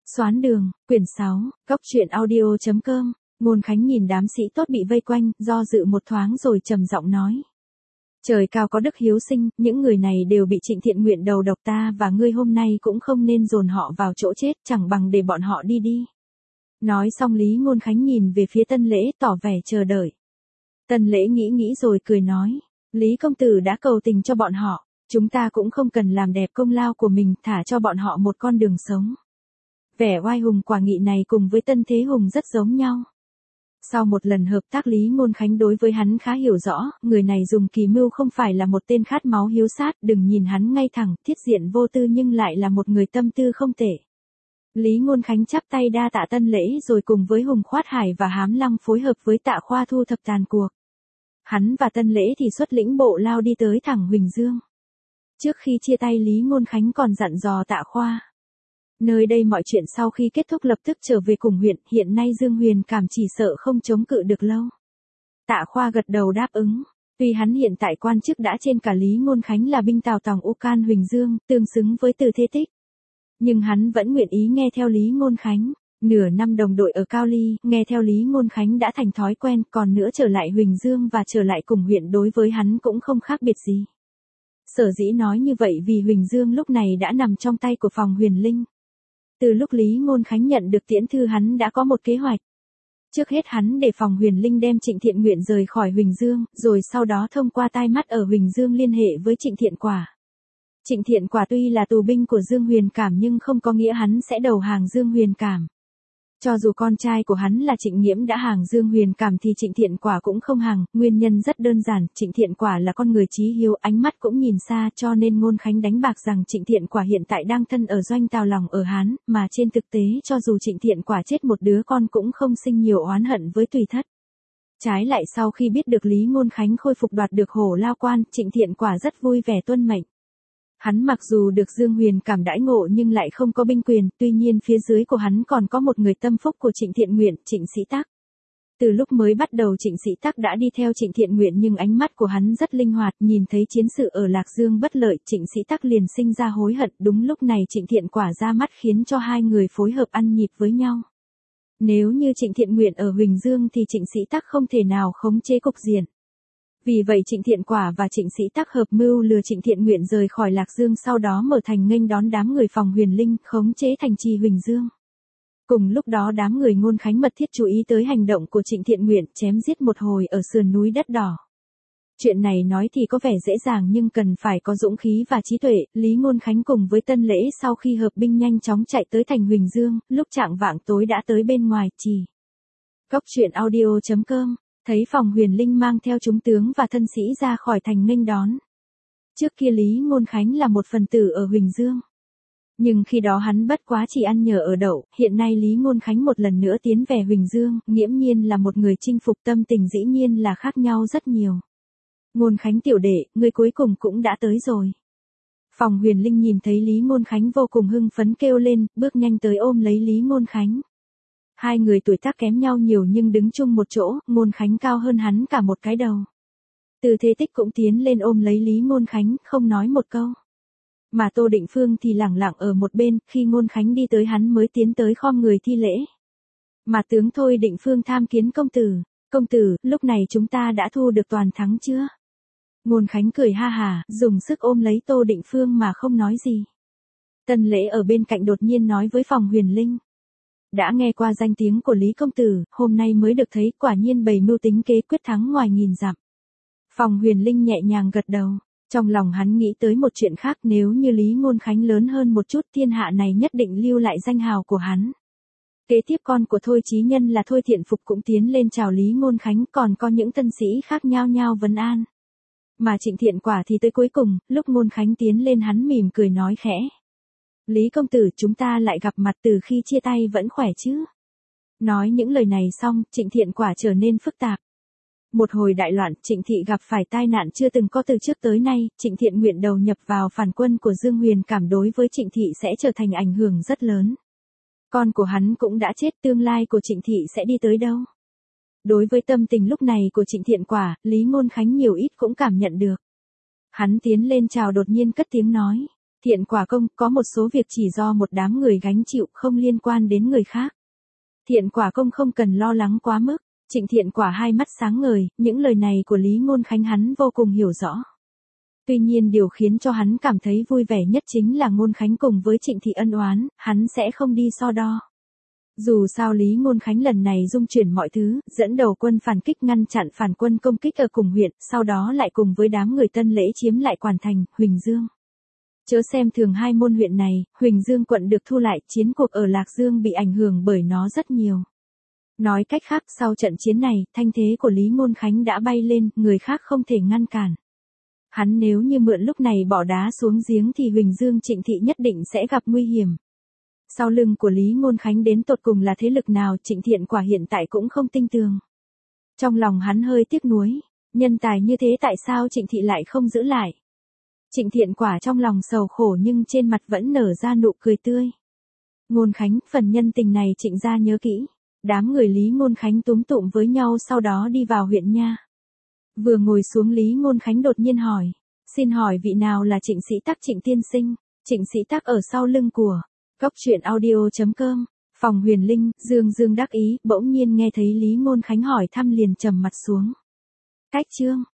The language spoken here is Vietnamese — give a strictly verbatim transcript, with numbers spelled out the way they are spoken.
Xoán đường, quyển sáu, góc truyện audio.com, Ngôn Khánh nhìn đám sĩ tốt bị vây quanh, do dự một thoáng rồi trầm giọng nói. Trời cao có đức hiếu sinh, những người này đều bị Trịnh Thiện Nguyện đầu độc, ta và ngươi hôm nay cũng không nên dồn họ vào chỗ chết, chẳng bằng để bọn họ đi đi. Nói xong Lý Ngôn Khánh nhìn về phía Tân Lễ tỏ vẻ chờ đợi. Tân Lễ nghĩ nghĩ rồi cười nói, Lý công tử đã cầu tình cho bọn họ, chúng ta cũng không cần làm đẹp công lao của mình, thả cho bọn họ một con đường sống. Vẻ oai hùng quả nghị này cùng với Tân Thế Hùng rất giống nhau. Sau một lần hợp tác Lý Ngôn Khánh đối với hắn khá hiểu rõ, người này dùng kỳ mưu không phải là một tên khát máu hiếu sát, đừng nhìn hắn ngay thẳng, thiết diện vô tư nhưng lại là một người tâm tư không tệ. Lý Ngôn Khánh chắp tay đa tạ Tân Lễ rồi cùng với Hùng Khoát Hải và Hám Lăng phối hợp với Tạ Khoa thu thập tàn cuộc. Hắn và Tân Lễ thì xuất lĩnh bộ lao đi tới thẳng Huỳnh Dương. Trước khi chia tay Lý Ngôn Khánh còn dặn dò Tạ Khoa. Nơi đây mọi chuyện sau khi kết thúc lập tức trở về cùng huyện, hiện nay Dương Huyền Cảm chỉ sợ không chống cự được lâu. Tạ Khoa gật đầu đáp ứng, tuy hắn hiện tại quan chức đã trên cả Lý Ngôn Khánh là binh tào tòng U Can Huỳnh Dương, tương xứng với Từ Thế Tích. Nhưng hắn vẫn nguyện ý nghe theo Lý Ngôn Khánh. Nửa năm đồng đội ở Cao Ly, nghe theo Lý Ngôn Khánh đã thành thói quen, còn nữa trở lại Huỳnh Dương và trở lại cùng huyện đối với hắn cũng không khác biệt gì. Sở dĩ nói như vậy vì Huỳnh Dương lúc này đã nằm trong tay của phòng Huyền Linh. Từ lúc Lý Ngôn Khánh nhận được tiễn thư hắn đã có một kế hoạch. Trước hết hắn để phòng Huyền Linh đem Trịnh Thiện Nguyện rời khỏi Huỳnh Dương, rồi sau đó thông qua tai mắt ở Huỳnh Dương liên hệ với Trịnh Thiện Quả. Trịnh Thiện Quả tuy là tù binh của Dương Huyền Cảm nhưng không có nghĩa hắn sẽ đầu hàng Dương Huyền Cảm. Cho dù con trai của hắn là Trịnh Nghiễm đã hàng Dương Huyền Cảm thì Trịnh Thiện Quả cũng không hàng, nguyên nhân rất đơn giản, Trịnh Thiện Quả là con người chí hiếu, ánh mắt cũng nhìn xa, cho nên Ngôn Khánh đánh bạc rằng Trịnh Thiện Quả hiện tại đang thân ở doanh Tào Lòng ở Hán, mà trên thực tế cho dù Trịnh Thiện Quả chết một đứa con cũng không sinh nhiều oán hận với Tùy Thất. Trái lại sau khi biết được Lý Ngôn Khánh khôi phục đoạt được Hổ Lao Quan, Trịnh Thiện Quả rất vui vẻ tuân mệnh. Hắn mặc dù được Dương Huyền Cảm đãi ngộ nhưng lại không có binh quyền, tuy nhiên phía dưới của hắn còn có một người tâm phúc của Trịnh Thiện Nguyện, Trịnh Sĩ Tắc. Từ lúc mới bắt đầu Trịnh Sĩ Tắc đã đi theo Trịnh Thiện Nguyện nhưng ánh mắt của hắn rất linh hoạt, nhìn thấy chiến sự ở Lạc Dương bất lợi, Trịnh Sĩ Tắc liền sinh ra hối hận, đúng lúc này Trịnh Thiện Quả ra mắt khiến cho hai người phối hợp ăn nhịp với nhau. Nếu như Trịnh Thiện Nguyện ở Huỳnh Dương thì Trịnh Sĩ Tắc không thể nào khống chế cục diện. Vì vậy Trịnh Thiện Quả và Trịnh Sĩ Tắc hợp mưu lừa Trịnh Thiện Nguyện rời khỏi Lạc Dương, sau đó mở thành nghênh đón đám người phòng Huyền Linh, khống chế thành trì Huỳnh Dương. Cùng lúc đó đám người Ngôn Khánh mật thiết chú ý tới hành động của Trịnh Thiện Nguyện, chém giết một hồi ở sườn núi đất đỏ. Chuyện này nói thì có vẻ dễ dàng nhưng cần phải có dũng khí và trí tuệ. Lý Ngôn Khánh cùng với Tân Lễ sau khi hợp binh nhanh chóng chạy tới thành Huỳnh Dương, lúc chạng vạng tối đã tới bên ngoài trì. Góc truyện audio.com. Thấy phòng Huyền Linh mang theo chúng tướng và thân sĩ ra khỏi thành nghênh đón. Trước kia Lý Ngôn Khánh là một phần tử ở Huỳnh Dương. Nhưng khi đó hắn bất quá chỉ ăn nhờ ở đậu, hiện nay Lý Ngôn Khánh một lần nữa tiến về Huỳnh Dương, nghiễm nhiên là một người chinh phục, tâm tình dĩ nhiên là khác nhau rất nhiều. Ngôn Khánh tiểu đệ, ngươi cuối cùng cũng đã tới rồi. Phòng Huyền Linh nhìn thấy Lý Ngôn Khánh vô cùng hưng phấn kêu lên, bước nhanh tới ôm lấy Lý Ngôn Khánh. Hai người tuổi tác kém nhau nhiều nhưng đứng chung một chỗ, Ngôn Khánh cao hơn hắn cả một cái đầu. Từ Thế Tích cũng tiến lên ôm lấy Lý Ngôn Khánh, không nói một câu. Mà Tô Định Phương thì lẳng lặng ở một bên, khi Ngôn Khánh đi tới hắn mới tiến tới khom người thi lễ. Mà tướng Thôi Định Phương tham kiến công tử, công tử, lúc này chúng ta đã thu được toàn thắng chưa? Ngôn Khánh cười ha hà, dùng sức ôm lấy Tô Định Phương mà không nói gì. Tân Lễ ở bên cạnh đột nhiên nói với phòng Huyền Linh. Đã nghe qua danh tiếng của Lý công tử, hôm nay mới được thấy, quả nhiên bày mưu tính kế quyết thắng ngoài nghìn dặm. Phòng Huyền Linh nhẹ nhàng gật đầu, trong lòng hắn nghĩ tới một chuyện khác, nếu như Lý Ngôn Khánh lớn hơn một chút thiên hạ này nhất định lưu lại danh hào của hắn. Kế tiếp con của Thôi Chí Nhân là Thôi Thiện Phục cũng tiến lên chào Lý Ngôn Khánh, còn có những tân sĩ khác nhao nhao vấn an. Mà Trịnh Thiện Quả thì tới cuối cùng, lúc Ngôn Khánh tiến lên hắn mỉm cười nói khẽ. Lý công tử, chúng ta lại gặp mặt, từ khi chia tay vẫn khỏe chứ? Nói những lời này xong, Trịnh Thiện Quả trở nên phức tạp. Một hồi đại loạn, Trịnh thị gặp phải tai nạn chưa từng có từ trước tới nay, Trịnh Thiện Nguyện đầu nhập vào phản quân của Dương Huyền Cảm, đối với Trịnh thị sẽ trở thành ảnh hưởng rất lớn. Con của hắn cũng đã chết, tương lai của Trịnh thị sẽ đi tới đâu? Đối với tâm tình lúc này của Trịnh Thiện Quả, Lý Ngôn Khánh nhiều ít cũng cảm nhận được. Hắn tiến lên chào đột nhiên cất tiếng nói. Thiện quả công, có một số việc chỉ do một đám người gánh chịu, không liên quan đến người khác. Thiện quả công không cần lo lắng quá mức. Trịnh Thiện Quả hai mắt sáng ngời, những lời này của Lý Ngôn Khánh hắn vô cùng hiểu rõ. Tuy nhiên điều khiến cho hắn cảm thấy vui vẻ nhất chính là Ngôn Khánh cùng với Trịnh Thị ân oán, hắn sẽ không đi so đo. Dù sao Lý Ngôn Khánh lần này dung chuyển mọi thứ, dẫn đầu quân phản kích ngăn chặn phản quân công kích ở cùng huyện, sau đó lại cùng với đám người Tân Lễ chiếm lại Quản Thành, Huỳnh Dương. Chớ xem thường hai môn huyện này, Huỳnh Dương quận được thu lại, chiến cuộc ở Lạc Dương bị ảnh hưởng bởi nó rất nhiều. Nói cách khác, sau trận chiến này, thanh thế của Lý Ngôn Khánh đã bay lên, người khác không thể ngăn cản. Hắn nếu như mượn lúc này bỏ đá xuống giếng thì Huỳnh Dương Trịnh Thị nhất định sẽ gặp nguy hiểm. Sau lưng của Lý Ngôn Khánh đến tột cùng là thế lực nào, Trịnh Thiện Quả hiện tại cũng không tinh tường. Trong lòng hắn hơi tiếc nuối, nhân tài như thế tại sao Trịnh Thị lại không giữ lại. Trịnh Thiện Quả trong lòng sầu khổ nhưng trên mặt vẫn nở ra nụ cười tươi. Ngôn Khánh, phần nhân tình này Trịnh gia nhớ kỹ. Đám người Lý Ngôn Khánh túm tụm với nhau sau đó đi vào huyện nha. Vừa ngồi xuống Lý Ngôn Khánh đột nhiên hỏi, xin hỏi vị nào là Trịnh Sĩ Tắc Trịnh tiên sinh? Trịnh Sĩ Tắc ở sau lưng của Cốc Truyện Audio chấm com. Phòng Huyền Linh, Dương Dương đắc ý, bỗng nhiên nghe thấy Lý Ngôn Khánh hỏi thăm liền trầm mặt xuống. Cách chương